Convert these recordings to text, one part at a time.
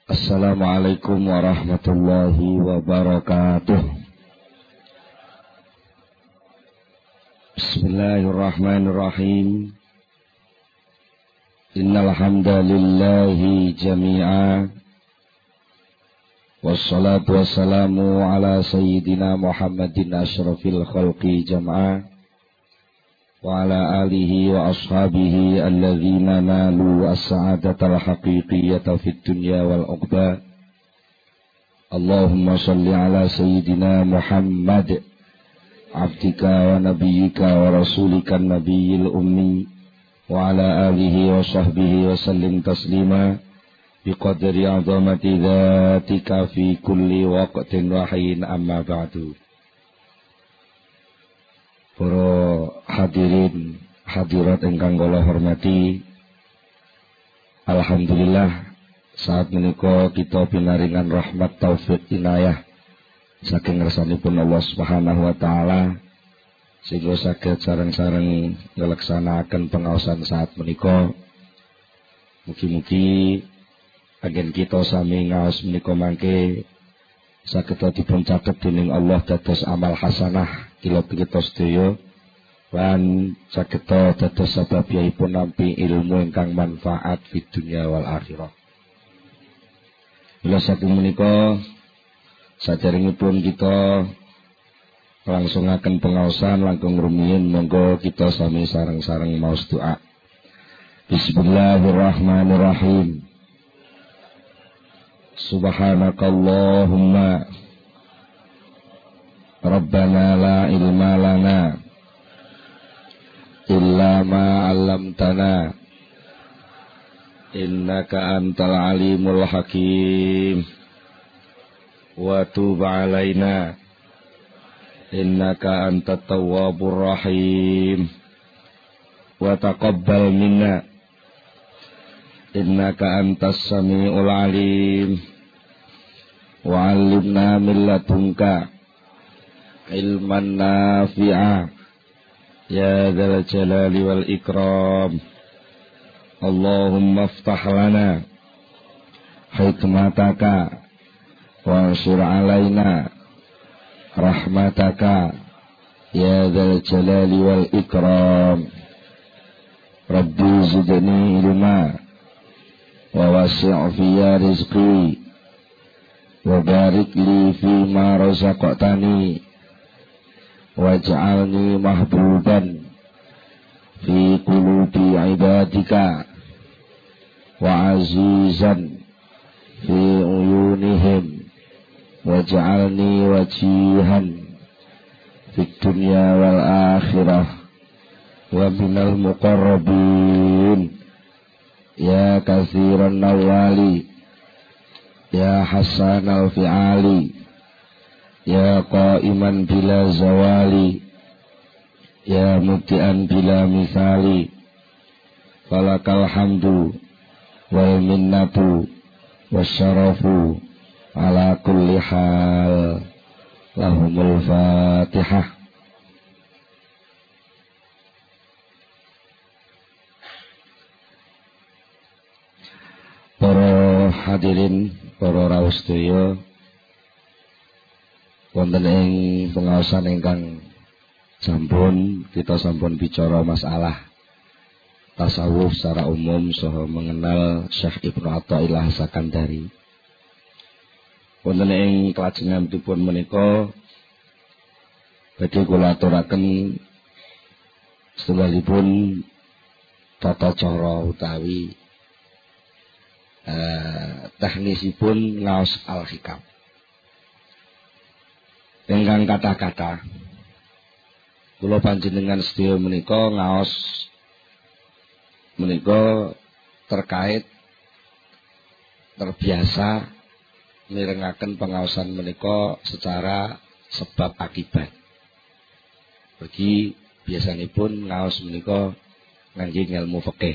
Assalamualaikum warahmatullahi wabarakatuh. Bismillahirrahmanirrahim. Innal hamdalillahi jami'a. Wassalatu wassalamu ala sayyidina Muhammadin asyrafil khalqi jam'a. Wa ala alihi wa ashabihi alladzina nalu as-sa'adatal haqiqiyyata fid dunya wal uqba. Allahumma shalli ala sayyidina Muhammad abdika wa nabiyyika wa rasulika nabiyil ummi wa ala alihi wa sahbihi wa sallim taslima biqadri 'azamati dzatika fi kulli waqtin wa hin, amma ba'du. Para hadirin hadirat ingkang kula hormati, alhamdulillah saat menika kita pinaringan rahmat taufik inayah saking ngersanipun Allah Subhanahu wa taala sehingga saged sareng-sareng nglaksanakaken pengaosan saat menika. Mugi-mugi agen kita sami ngaos menika mangke saged dipun catet dening Allah dados amal hasanah kila kita sedaya lan saged dados sababipun nampi ilmu ingkang manfaat fid dunya wal akhirah. Mila saking menika saderengipun kita langsungaken pengaosan langkung rumiyin, monggo kita sami sareng-sareng maos doa. Bismillahirrahmanirrahim. Subhanakallahumma Rabbana la ilma lana illa ma 'allamtana innaka antal alimul hakim wa tub 'alaina innaka antat tawwabur rahim wa taqabbal minna innaka antas samiul alim wa 'allimna min ladunka ilman nafi'a ya dzal jalali wal ikram. Allahumma iftah lana hikmataka wa ansur alaina rahmataka ya dzal jalali wal ikram. Rabbi zidni ilma wa wasi' fi rizqi wa barik li fi ma razaqtani waj'alni mahbuban fi qulubi ibadika wa azizan fi uyunihim waj'alni wajihan fid dunya wal akhirah wa minal muqarrabin ya katsiran nawali ya hasanal fi'ali ya qaiman bila zawali ya mubtian bila misali falakal hamdu wal minnatu wasyarafu ala kulli hal. Lahumul fatihah. Para hadirin, para rawuh sedaya, wonten ing pengaosan ingkang sampun kita sampun bicara masalah tasawuf secara umum saha mengenal Syekh Ibnu Athaillah Sakandari. Wonten ing kelajenganipun menika badhe kula aturaken setunggalipun tata cara utawi teknisipun ngaos al-hikam. Ingkang kata-kata kula panjenengan sedaya menika ngaos menika terkait terbiasa mirengaken pengaosan menika secara sebab akibat. Bagi biasanipun ngaos menika ngangge ilmu fikih.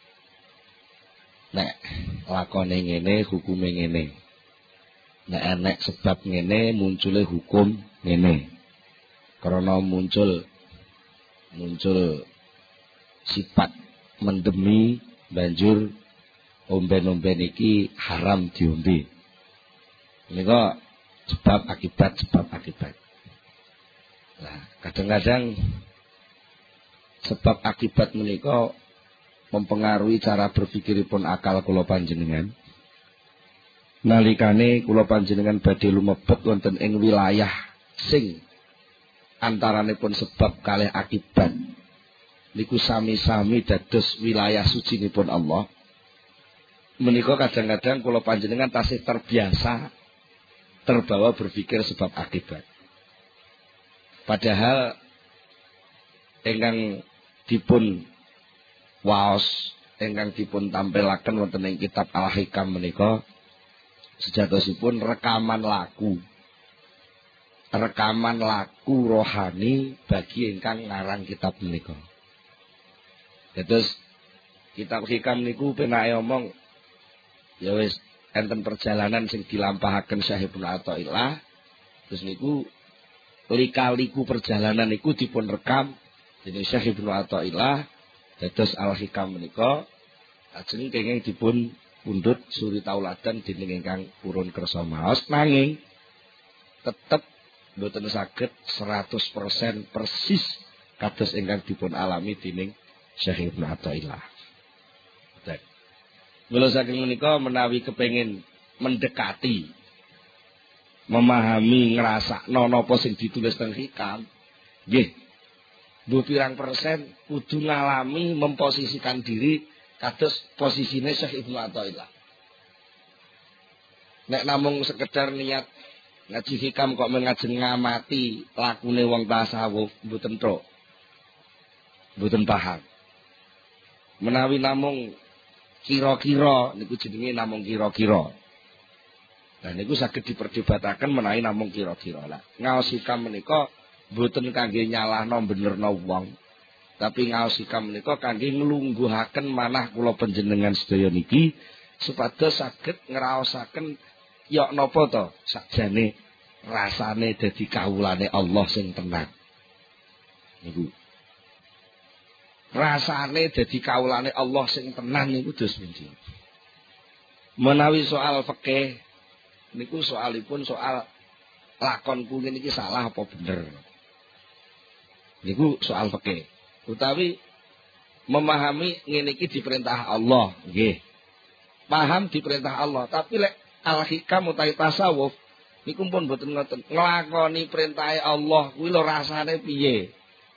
Nek lakone ngene hukume ngene. Nek enek sebab ngene muncule hukum ngene. Karena muncul sifat mendemi banjur omben-omben iki haram diombe. Menika sebab akibat. Nah, kadang-kadang sebab akibat menika mempengaruhi cara berpikiripun akal kula panjenengan. Nalikane kula panjenengan badhe lumebet wonten ing wilayah sing antaranipun sebab kalih akibat niku sami-sami dados wilayah sucinipun Allah. Menika kadang-kadang kula panjenengan tasih terbiasa terbawa berpikir sebab akibat. Padahal ingkang dipun waos, ingkang dipun tampilaken wonten ing kitab Al-Hikam menika sejatosipun rekaman laku rohani bagi ingkang ngarang kitab menika. Terus kitab Hikam niku penake omong ya wis enten perjalanan sing dilampahaken Syekh Ibnu Athaillah. Terus niku lika-liku perjalanan niku dipun rekam dening Syekh Ibnu Athaillah. Dados Al-Hikam menika ajeng kenging dipun pundhut suri tauladan dening ingkang purun kersa maos, nanging tetep mboten saged 100% persis kados ingkang dipun alami dening Syekh Ibnu Athaillah. Mula saking menika menawi kepengin mendekati, memahami, ngrasakno napa sing ditulis teng Hikam, nggih, mbuh pirang persen kudu ngalami memposisikan diri kados posisine Syekh Ibnu Athaillah. Nek namung sekedar niat ngaji Hikam kok mengajeng ngamati lakune wong tasawuf mboten tok. Mboten paham. Menawi namung kira-kira niku jenenge namung kira-kira. Nah niku saged diperdebataken menawi namung kira-kira. Lah ngaos Hikam menika mboten kangge nyalahno benerno wong, tapi ngaos Hikam menika kangge nglungguhaken manah kula panjenengan sedaya niki supados saged ngraosaken ya napa to sakjane rasane dadi kawulane Allah sing tenang. Niku rasane dadi kawulane Allah sing tenang niku dos pundi. Menawi soal fikih niku soalipun soal lakonku niki salah apa bener. Niku soal fikih. Utawi memahami ngene iki diperintah Allah, nggih. Paham diperintah Allah, tapi lek Al-Hikam utawi tasawuf niku pun mboten ngoten. Nglakoni perintahe Allah kuwi lho rasane piye?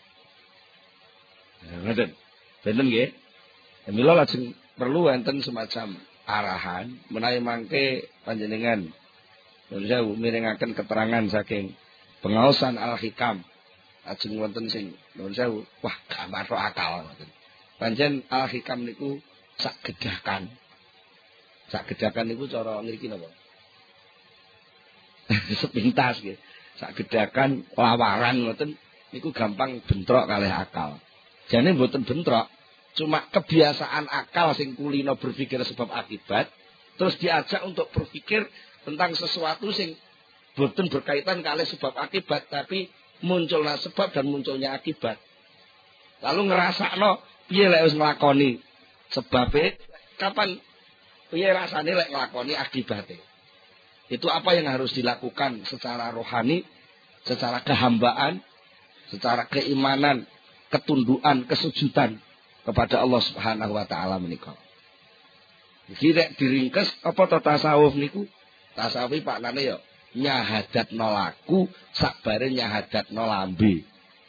Ngoten. Benten nggih. Mila lajeng perlu wonten semacam arahan menawi mangke panjenengan nuwun mirengaken keterangan saking pengaosan Al-Hikam. Ajeng wonten sing nuwun sewu, wah gak masuk akal ngoten. Pancen Al-Hikam niku sak gedakan. Sak gedakan niku cara ngriki napa? Sepintas nggih. Sak gedakan lawaran ngoten niku gampang bentrok kalih akal. Jane mboten bentrok, cuma kebiasaan akal sing kulino berpikir sebab akibat, terus diajak untuk berpikir tentang sesuatu sing mboten berkaitan kalih sebab akibat, tapi munculnya sebab dan munculnya akibat. Lalu ngerasakno piye lek wis nglakoni sebabe, kapan piye rasane lek nglakoni akibate. Itu apa yang harus dilakukan secara rohani, secara kehambaan, secara keimanan, ketundukan, kesujudan kepada Allah Subhanahu wa taala menika. Iki nek diringkes apa to tasawuf niku? Tasawuf paknane ya nyahadatno laku sakbare nyahadatno lambe.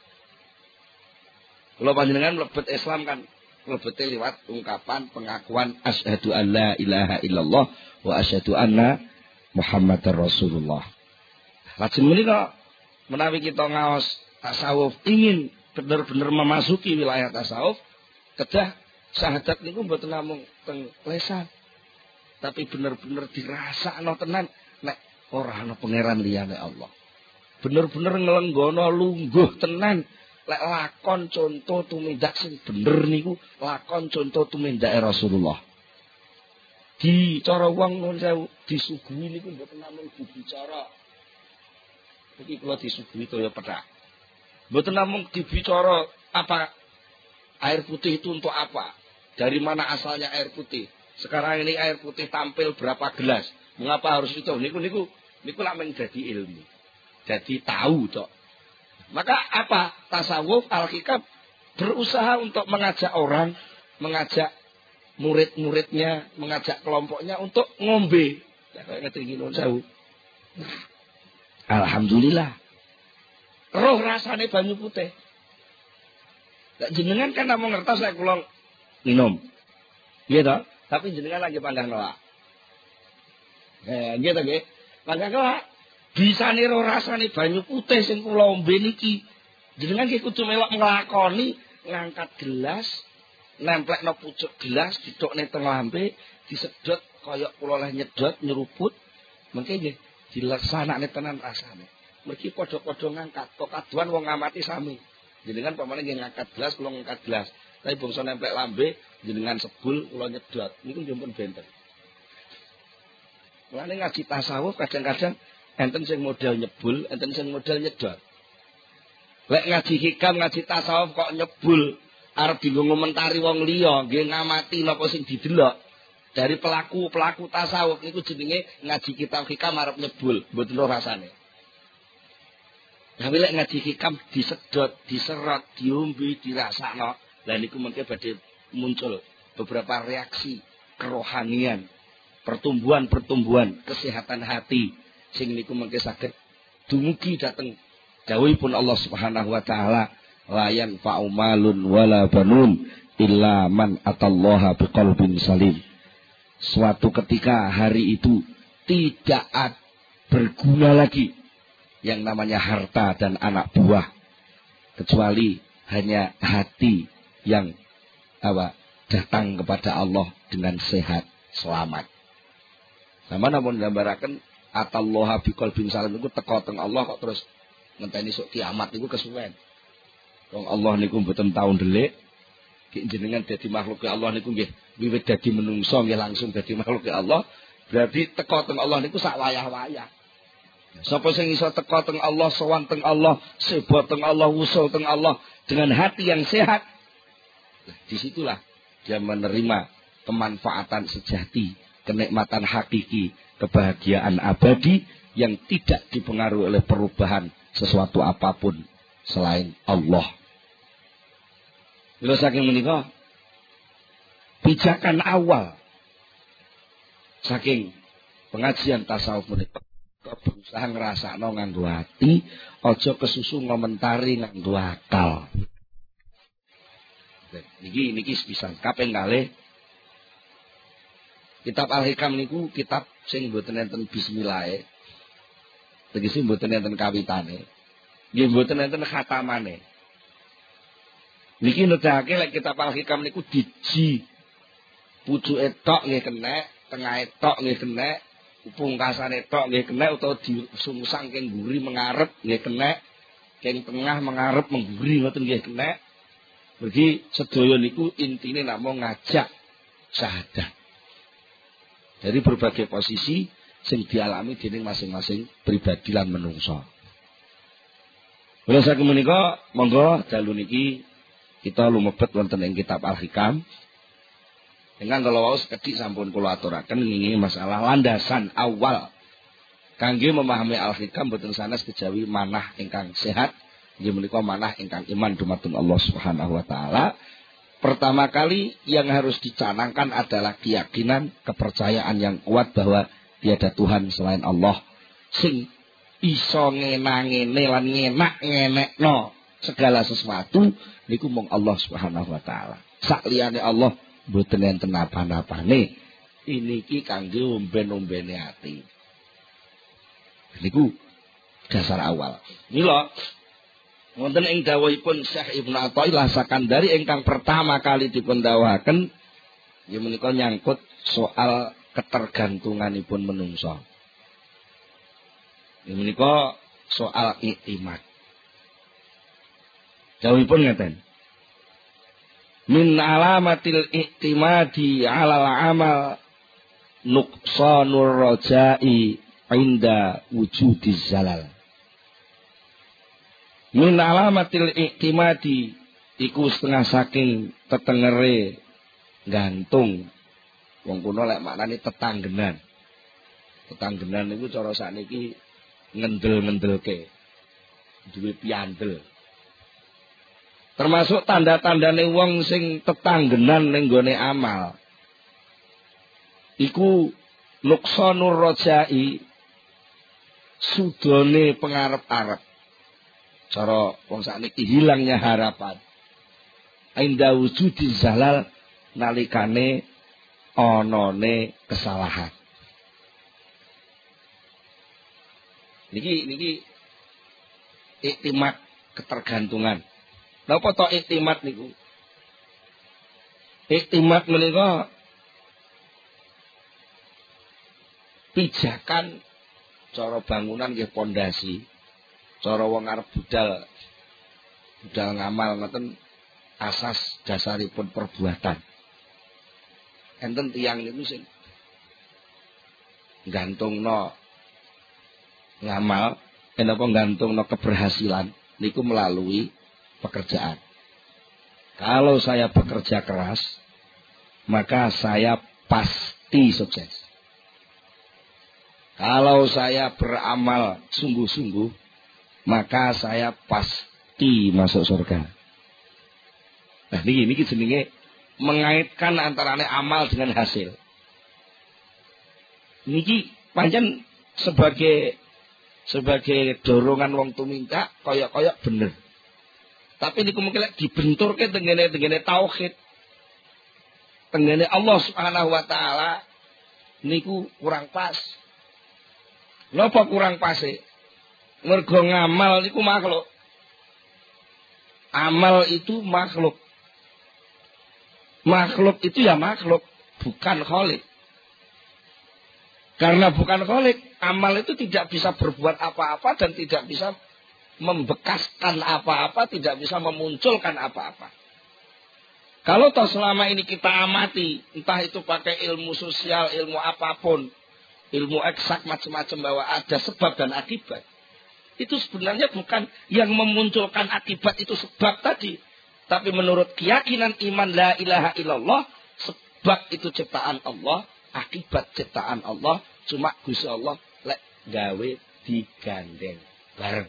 Kula panjenengan mlebet Islam kan mlebete liwat ungkapan pengakuan asyhadu alla ilaha illallah wa asyhadu anna Muhammadar Rasulullah. Lajeng menika menawi kita ngaos tasawuf ingin benar-benar memasuki wilayah tasawuf, kedah syahadat niku mboten namung teng lesan, tapi benar-benar dirasakno tenan nek ora ana pangeran liyane Allah. Bener-bener nglenggono lungguh tenan lek lakon contoh tumindak sing bener niku lakon contoh tumindake Rasulullah. Di cara wong nuwun sewu disuguhi niku mboten namung dibicara. Iki kula disuguhi toya pethak. Mboten namung dibicara apa air putih itu untuk apa? Dari mana asalnya air putih? Sekarang ini air putih tampil berapa gelas? Mengapa harus itu? Niku lak menjadi ilmu. Jadi tahu tok. Maka apa? Tasawuf al-hikam berusaha untuk mengajak orang, mengajak murid-muridnya, mengajak kelompoknya untuk ngombe. Ya kayak ngerti nun sewu. Alhamdulillah. Roh rasane banyu putih. Lah jenengan kan namung ngertos nek kula minum. Iya toh? Tapi jenengan lagi pandang nolak. Nggih to nggih. Pandang nolak. Bisane roh rasane banyu putih sing kula ombe niki. Jenengan ki kudu melok nglakoni ngangkat gelas, nemplekno pucuk gelas, didokne teng lambe, disedot kaya kula leh nyedot nyeruput. Mengke nggih dileksanakne tenan rasane. Mergi padha-padha ngangkat, kok kaduan wong ngamati sami. Jenengan pamane nggih ngangkat gelas, kula ngangkat gelas. Tapi bangsa nemplek lambe, jenengan sebul, kula nyedot. Niku njumpun benten. Mulane ngaji tasawuf kadang-kadang enten sing model nyebul, enten sing model nyedot. Lek ngaji hikam, ngaji tasawuf kok nyebul, arep dienggo ngomentari wong liya, nggih ngamati napa sing didelok. Dari pelaku tasawuf niku jenenge ngaji kitab hikam arep nyebul, mboten lho rasane. Tapi lek ngaji hikam disedot, diserot, diombe, dirasakno, lha niku mengke badhe muncul beberapa reaksi kerohanian, pertumbuhan kesehatan hati sing niku mengke saged dumugi dhateng dawuhipun Allah Subhanahu wa taala, la yanfa'u malun wala banun illa man atallaha biqalbin salim. Suatu ketika hari itu tidak berguna lagi yang namanya harta dan anak buah, kecuali hanya hati yang datang kepada Allah dengan sehat selamat. Sama namun gambaraken atallaha biqalbin salim niku teka teng Allah kok terus ngenteni sok kiamat niku kesuwen. Wong Allah niku mboten tau ndelik. Ki jenengan dadi makhluk Allah niku nggih wiwit dadi menungso nggih langsung dadi makhluk Allah. Berarti teka teng Allah niku sak wayah-wayah. Sapa sing iso teka teng Allah, sowan teng Allah, seba teng Allah, usul teng Allah dengan hati yang sehat. Nah, disitulah dia menerima kemanfaatan sejati, kenikmatan hakiki, kebahagiaan abadi yang tidak dipengaruhi oleh perubahan sesuatu apapun selain Allah. Lha saking menika pijakan awal saking pengajian tasawuf menika berusaha ngrasakno nganggo ati, aja kesusu ngomentari nganggo akal. Niki sepisan kaping kalih. Kitab Al-Hikam niku kitab sing mboten enten bismillahe. Tegese mboten enten kawitane. Nggih mboten enten khatamane. Niki nedahake lek kitab Al-Hikam niku diji. Pucuke tok nggih kenek, tengahe tok nggih kenek, pungkasane tok nggih kenek utawa disungsang keng mburi mengarep nggih kenek, keng tengah mengarep mengguri ngoten nggih kenek. Mergi sedaya niku intine namung ngajak syahadat. Dari berbagai posisi sing dialami dening masing-masing pribadi lan menungso. Kula saking menika monggo dalu niki kita lumebet wonten ing kitab Al-Hikam. Dengan kalau wau sekedhik sampun kula aturaken ngingi masalah landasan awal kangge memahami Al-Hikam boten sanes kejawi manah ingkang sehat, inggih menika manah ingkang iman dumateng Allah Subhanahu wa taala. Pertama kali yang harus dicanangkan adalah keyakinan, kepercayaan yang kuat bahwa tiada Tuhan selain Allah sing iso ngenangene lan ngenak-ngenekno segala sesuatu niku mung Allah Subhanahu wa taala. Sak liyane Allah mboten enten apa-apane. Iniki kangge omben-ombene ati. Niku dasar awal. Mila wonten ing dawuhipun Syekh Ibnu Athaillah Sakandari ingkang pertama kali dipun dawuhaken inggih menika nyangkut soal ketergantunganipun menungso. Inggih menika soal iktimat. Dawuhipun ngeten. Min alamatil iktimadi 'alal amal nuqsanur raja'i 'inda wujudiz zalal. Min alamatil iktimadi iku setengah saking tetengere gantung Wong kuno lek maknane tetanggenan. Tetanggenan niku cara sakniki ngendel-ngendelke. Duwe piandel. Termasuk tanda-tandane wong sing tetanggenan ning gone amal. Iku nuqsanur rajai, sudone pengarep-arep. Cara wong sakniki hilangnya harapan. Inda wujudi zalal nalikane onone kesalahan. Niki iktimat ketergantungan. Napa to iktimat niku? Iktimat menika pijakan cara bangunan nggih pondasi. Cara wong arep budal ngamal ngoten asas dasaripun perbuatan. Enten tiyang niku sing gantungno ngamal, kenapa gantungno keberhasilan niku melalui pekerjaan. Kalau saya bekerja keras, maka saya pasti sukses. Kalau saya beramal sungguh-sungguh, maka saya pasti masuk surga. Nah, niki jenenge mengaitkan antarane amal dengan hasil. Niki pancen sebagai dorongan wong tumindak koyok-koyok bener. Tapi niku mungkin dibenturke tengene tauhid. Tengene Allah Subhanahu wa taala niku kurang pas. Napa kurang pase? Mergo ngamal niku makhluk. Amal itu makhluk. Makhluk itu ya makhluk, bukan khalik. Karena bukan khalik, amal itu tidak bisa berbuat apa-apa dan tidak bisa membekaskan apa-apa, tidak bisa memunculkan apa-apa. Kalau toh selama ini kita amati, entah itu pakai ilmu sosial, ilmu apapun, ilmu eksak macam-macam bahwa ada sebab dan akibat. Itu sebenarnya bukan yang memunculkan akibat itu sebab tadi. Tapi menurut keyakinan iman la ilaha illallah, sebab itu ciptaan Allah, akibat ciptaan Allah, cuma Gusti Allah lek gawe digandeng bareng.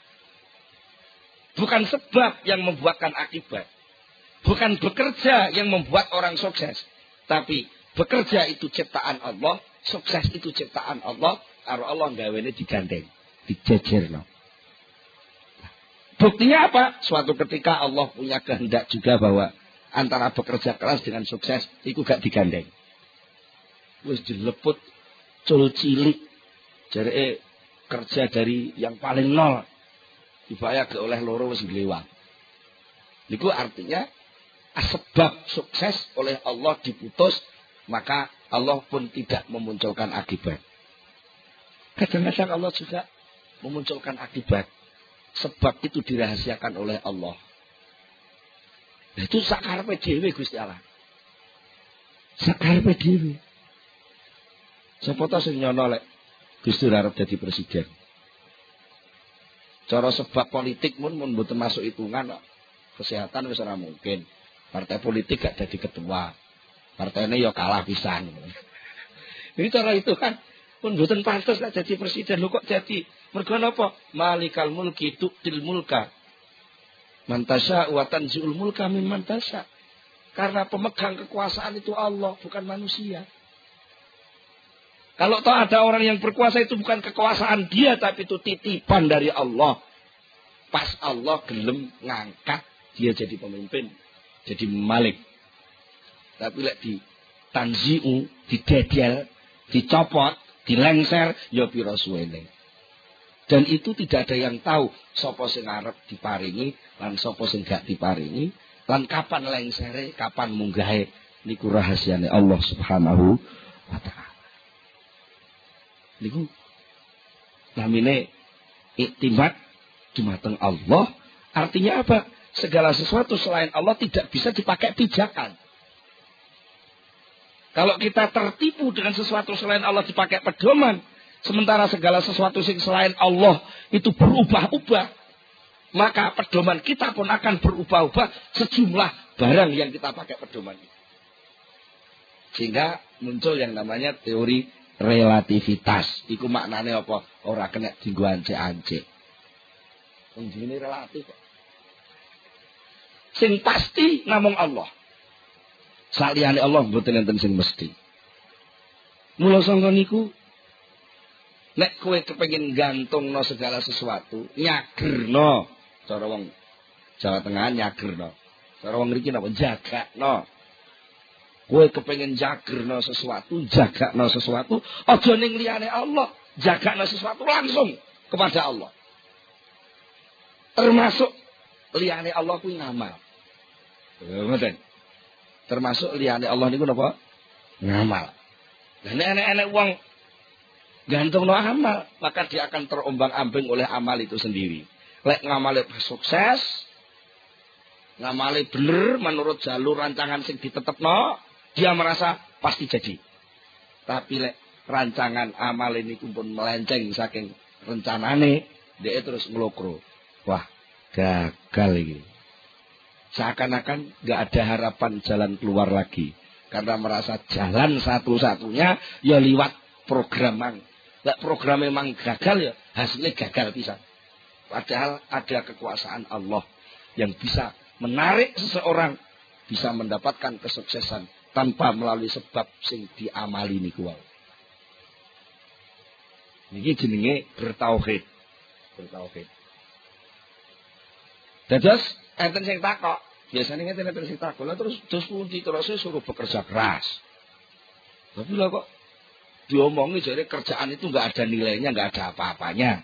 Bukan sebab yang membuatkan akibat. Bukan bekerja yang membuat orang sukses. Tapi bekerja itu ciptaan Allah, sukses itu ciptaan Allah, karo Allah gawene digandeng, dijejerno. Buktinya apa? Suatu ketika Allah punya kehendak juga bahwa antara bekerja keras dengan sukses itu gak digandeng. Wis dileput cul cilik. Jareke kerja dari yang paling nol dibayar ke oleh loro wis glewang. Niku artinya sebab sukses oleh Allah diputus, maka Allah pun tidak memunculkan akibat. Kadang-kadang Allah juga memunculkan akibat. Sebab itu dirahasiakan oleh Allah. Nah, itu sakarepe dhewe Gusti Allah. Sakarepe dhewe. Sapa ta sing nyono lek Gusti arep dadi presiden? Cara sebab politik mun mboten masuk hitungan kok. Kesehatan wis ora mungkin. Partai politik gak jadi ketua. Partainya ya kalah pisan. Ini cara itu kan pun mboten pantes lek dadi presiden. Lho kok jadi? Mergo napa? Malikal mulki tu'til mulka. Man tasya wa tanzi'ul mulka mimman tasya. Karena pemegang kekuasaan itu Allah, bukan manusia. Kalau toh ada orang yang berkuasa itu bukan kekuasaan dia, tapi itu titipan dari Allah. Pas Allah gelem ngangkat dia jadi pemimpin, jadi malik. Tapi lek di tanzi'u, didedel, dicopot, dilengser, ya pira suwene. Dan itu tidak ada yang tahu sapa sing arep diparingi lan sapa sing gak diparingi lan kapan lengsere, kapan munggahe, niku rahasiane Allah Subhanahu wa taala. Niku namine iktimat dumateng Allah, artinya apa? Segala sesuatu selain Allah tidak bisa dipakai pijakan. Kalau kita tertipu dengan sesuatu selain Allah dipakai pedoman, sementara segala sesuatu selain Allah itu berubah-ubah, maka pedoman kita pun akan berubah-ubah sejumlah barang yang kita pakai pedoman itu. Sehingga muncul yang namanya teori relativitas. Iku maknane apa? Ora kena dienggo ancik-ancik. Wong jenenge relatif kok. Sing pasti namung Allah. Saliyane Allah mboten enten sing mesti. Mula sangka niku nek kowe kepengin gantungno segala sesuatu, nyagerno. Cara wong Jawa Tengah nyagerno. Cara wong mriki napa jagakno. Kowe kepengin jagerno sesuatu, jagakno sesuatu, aja ning liyane Allah, jagakno sesuatu langsung kepada Allah. Termasuk liyane Allah kuwi ngamal. Ngoten. Termasuk liyane Allah niku napa? Ngamal. Lah nek enek wong gantungno amal, maka dia akan terombang-ambing oleh amal itu sendiri. Lek ngamale sukses, ngamale bener menurut jalur rancangan sing ditetepno, dia merasa pasti jadi. Tapi lek rancangan amal ini pun melenceng saking rencanane, dia terus ngelokro. Wah, gagal ini. Seakan-akan gak ada harapan jalan keluar lagi. Karena merasa jalan satu-satunya ya liwat programan. Lek program memang gagal ya hasilnya gagal pisan. Padahal ada kekuasaan Allah yang bisa menarik seseorang bisa mendapatkan kesuksesan tanpa melalui sebab sing diamali niku wae. Niki jenenge bertauhid. Bertauhid. Dados enten sing takok, biasane ngene enten sing takok, lha terus pundi terus suruh bekerja keras. Tapi lah kok diomongi jadi kerjaan itu enggak ada nilainya, enggak ada apa-apanya.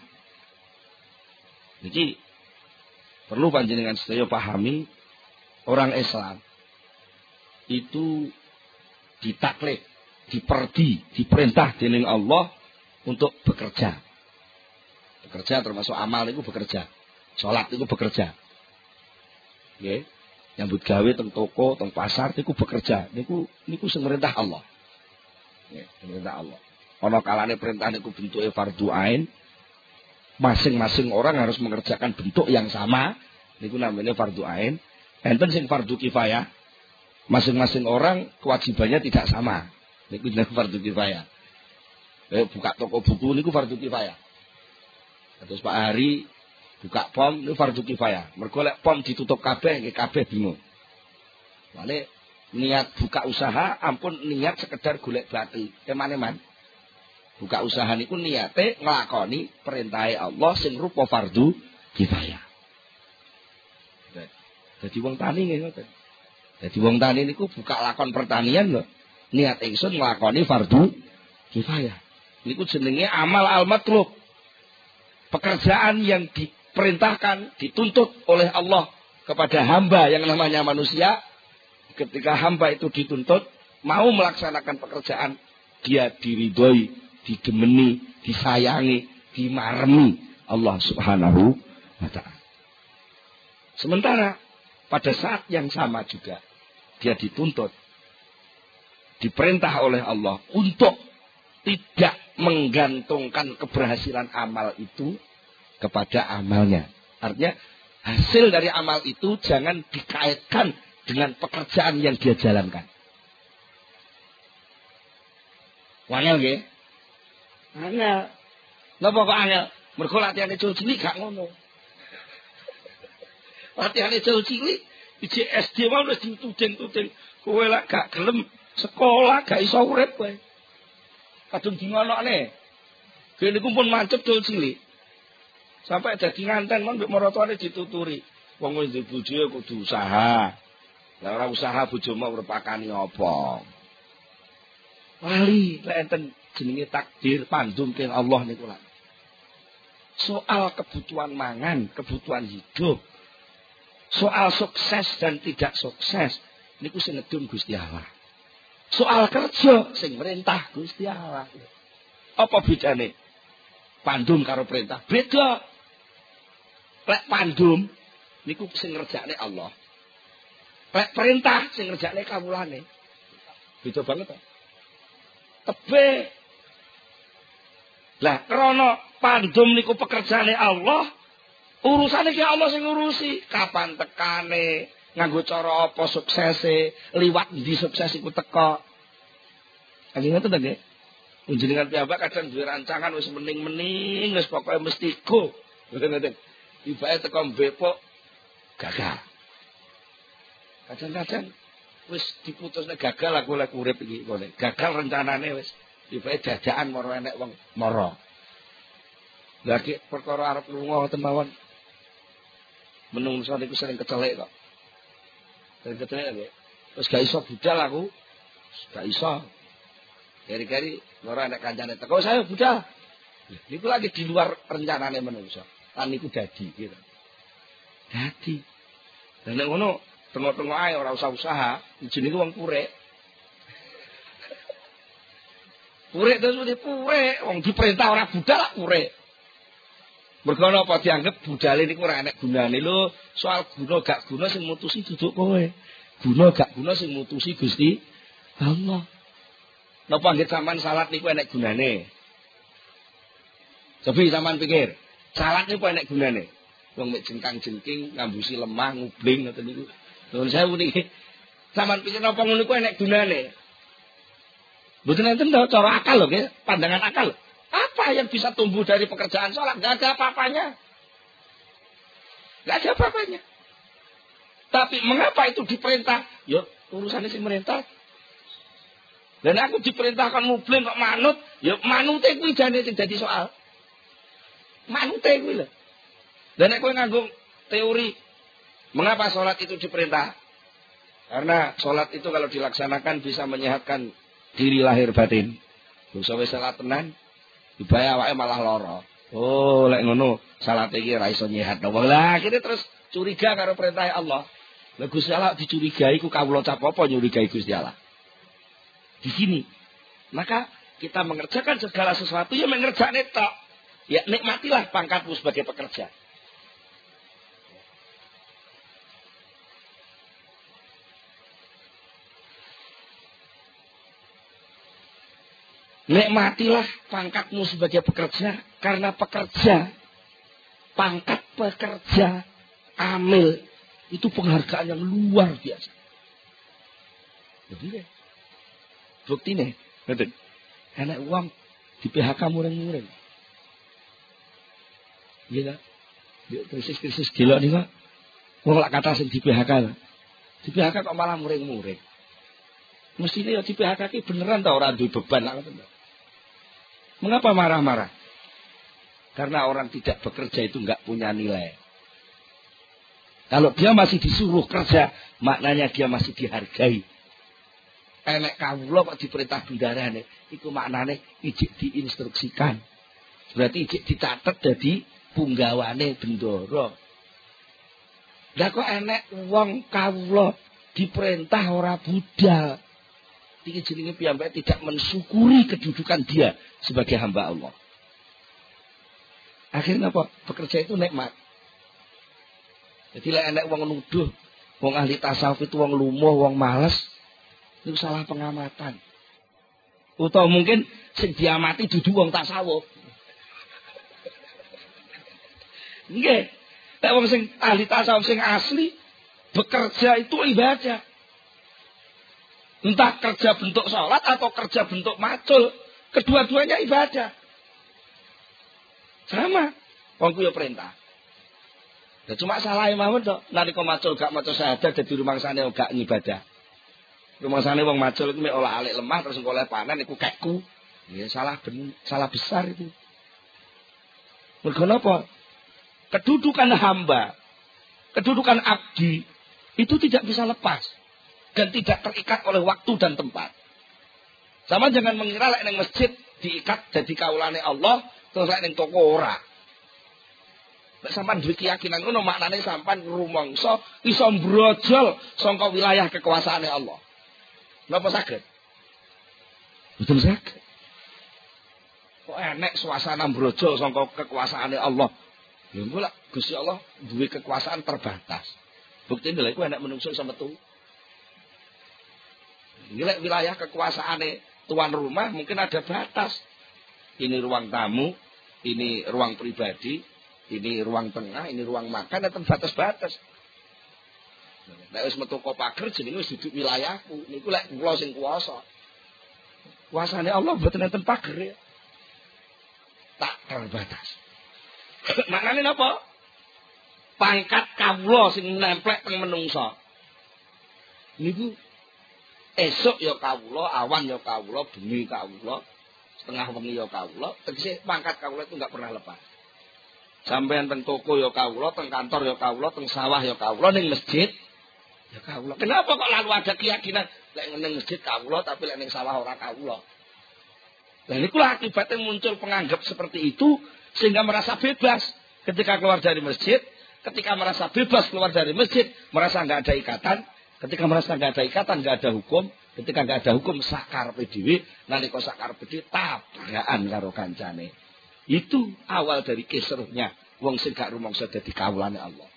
Niki perlu panjenengan sedaya pahami, orang Islam itu ditaklif, diperintah dening Allah untuk bekerja. Bekerja termasuk amal itu bekerja. Salat itu bekerja. Nggih. Nyambut gawe teng toko, teng pasar niku bekerja. Niku sing merintah Allah. Nggih, perintah Allah. Ana kalane perintah niku bentuke fardhu ain. Masing-masing orang harus mengerjakan bentuk yang sama. Niku namanya fardhu ain. Enten sing fardhu kifayah. Masing-masing orang kewajibannya tidak sama. Niku jenenge fardhu kifayah. Buka toko buku niku fardhu kifayah. Terus Pak Hari buka pom niku fardhu kifayah. Mergo lek pom ditutup kabeh nggih kabeh bingung. Mane niat buka usaha ampun niat sekedar golek bati. Eman-eman. Buka usaha niku niate nglakoni perintahe Allah sing rupa fardhu kifayah. Dadi wong tani nggih ngoten. Dadi wong tani niku buka lakon pertanian lho. Niat ingsun nglakoni fardhu kifayah. Niku jenenge amal al-matlub. Pekerjaan yang diperintahkan, dituntut oleh Allah kepada hamba yang namanya manusia. Ketika hamba itu dituntut mau melaksanakan pekerjaan, dia diridhoi, didemeni, disayangi, dimaremi Allah Subhanahu wa ta'ala. Sementara pada saat yang sama juga dia dituntut, diperintah oleh Allah untuk tidak menggantungkan keberhasilan amal itu kepada amalnya. Artinya hasil dari amal itu jangan dikaitkan dengan pekerjaan yang dia jalankan. Wangel nggih? Angel. Napa kok angel? Mergo latihane jauh cilik gak ngono. Latihane jauh cilik iki SD wae wis dituding-tuding. Kowe lek gak gelem sekolah gak iso urip kowe. Kadung dingonokne. Kene niku pun mancep jauh cilik. Sampai dadi nganten mon mbek maratuane dituturi. Wong wis duwe bojo kudu usaha. Lah ora usaha bojomu merepakani apa? Wali lek enten jenenge takdir pandum keng Allah niku lak. Soal kebutuhan mangan, kebutuhan hidup. Soal sukses dan tidak sukses niku sing ngedum Gusti Allah. Soal kerja sing merintah Gusti Allah. Apa bedane? Pandum karo perintah beda. Lek pandum niku sing ngerjakne Allah. Lek perintah sing ngerjakne kawulane. Beda banget to. Tebe. Lah krana pandum niku pekerjaane Allah, urusane ki Allah sing ngurusi. Kapan tekane, nganggo cara apa suksese, liwat ndi sukses iku teka. Kanjeng ngoten nggih. Panjenengan piyambak kadang duwe rancangan wis mening-mening wis pokoke mesti go. Ngoten. Tibake teko mbepok gagal. Kadang-kadang wis diputusne gagal aku lek urip iki ngene. Gagal rencanane wis. Tibake dadakan moro enek wong mara. Lah ki perkara arep lunga ngoten mawon. Menungso niku sering kecelek kok. Sering kecelek nggih. Terus gak iso budal aku. Gak iso. Keri-keri ora enek kancane teko saya budal. Niku lagi di luar rencanane menungso. Lan niku dadi gitu. Dadi. Lah nek ngono tengok-tengok ae ora usah usaha, jenenge wong purek. Purek terus purek, wong diperintah ora budal lak purek. Mergo napa dianggep budale niku ora enek gunane lho, soal guna gak guna sing mutusi duduk kowe. Guna gak guna sing mutusi Gusti Allah. Napa nggih sampean salat niku enek gunane? Cobi sampean pikir, salat niku enek gunane. Wong mek jengkang-jengking, ngambusi lemah, ngubling ngoten niku. Nuwun sewu niki. Sampean pikir napa ngono niku enek gunane? Mboten enten to cara akal lho nggih, pandangan akal. Apa yang bisa tumbuh dari pekerjaan salat? Enggak ada apa-apanya. Enggak ada apa-apanya. Tapi mengapa itu diperintah? Ya urusannya si merintah. Dan aku diperintahkan mubling kok manut, ya manute kuwi jane sing dadi soal. Manute kuwi lho. Dan nek kowe nganggo teori mengapa salat itu diperintah? Karena salat itu kalau dilaksanakan bisa menyehatkan diri lahir batin. Dosa wis salat tenan, dibayar awake malah lara. Oh, lek ngono salat iki ora iso nyehat. Lah akhirnya terus curiga karo perintah Allah. Lah Gusti Allah dicurigai ku kawula cap apa nyurigai Gusti Allah. Di sini. Maka kita mengerjakan segala sesuatu yang mengerjakne tok. Ya nikmatilah pangkatmu sebagai pekerja. Nikmatilah pangkatmu sebagai pekerja. Karena pekerja, pangkat pekerja, amil, itu penghargaan yang luar biasa. Jadi bukti nih, betul. Enak uang di PHK muring-muring. Gila, krisis-krisis gila nih kok. Wong lak kata sing di PHK. Di PHK kok malah muring-muring. Mestinya ya di PHK ki beneran tau ora duwe beban lah. Mengapa marah-marah? Karena orang tidak bekerja itu enggak punya nilai. Kalau dia masih disuruh kerja, maknanya dia masih dihargai. Enek kawula kok diperintah bendarane, iku maknane ijik diinstruksikan. Berarti ijik dicatet dadi punggawane bendara. Lah kok enek wong kawula diperintah ora budal. Iki jenenge piyambake tidak mensyukuri kedudukan dia sebagai hamba Allah. Akhirnya apa? Bekerja itu nikmat. Jadi lek enek wong nuduh, wong ahli tasawuf itu wong lumuh, wong males, itu salah pengamatan. Utawa mungkin sing diamati dudu wong tasawuf. Nggih. Lek wong sing ahli tasawuf sing asli bekerja itu ibadah. Entah kerja bentuk sholat atau kerja bentuk macul. Kedua-duanya ibadah. Sama. Wong kuwi perintah. Ya cuma salah mawon to. Nalika macul gak maca syahadat dadi rumangsane gak ngibadah. Rumangsane wong macul iku mek olah-alik lemah terus oleh panen iku kekku. Ya salah besar itu. Mergo napa? Kedudukan hamba, kedudukan abdi itu tidak bisa lepas. Dan tidak terikat oleh waktu dan tempat. Sama jangan mengira lek ning masjid diikat dadi kaulane Allah, terus lek ning toko ora. Lek sampean duwe keyakinan ngono maknane sampean rumangsa iso mbrojol saka wilayah kekuasaane Allah. Napa saged? Betul saged. Kok enek suasana mbrojol saka kekuasaane Allah. Lha engko lek Gusti Allah duwe kekuasaan terbatas. Buktine lha iku enek menungso iso metu. Ini wilayah kekuasaane tuan rumah mungkin ada batas. Ini ruang tamu, ini ruang pribadi, ini ruang tengah, ini ruang makan, ada batas-batas. Nek wis metu kok pager jenenge wis duduk wilayahku. Niku lek kula sing kuwasa. Kuasane Allah mboten enten pager ya. Tak terbatas. Maknane napa? Pangkat kawula sing nemplek teng menungsa. Niku esuk ya kawula, awan ya kawula, bengi kawula, setengah wengi ya kawula, tegese pangkat kawula itu enggak pernah lepas. Sampeyan teng toko ya kawula, teng kantor ya kawula, teng sawah ya kawula, ning masjid ya kawula. Kenapa kok lalu ada keyakinan lek ning masjid kawula tapi lek ning sawah ora kawula? Lah niku akibatnya muncul penganggap seperti itu sehingga merasa bebas ketika keluar dari masjid, ketika merasa bebas keluar dari masjid, merasa enggak ada ikatan. Ketika merasa nggak ada ikatan, nggak ada hukum. Ketika nggak ada hukum, sakar PDW. Nalika sakar PDW, tabrakan karo kancane. Itu awal dari kisruhnya. Wong sing gak rumangsa dadi kawulane Allah.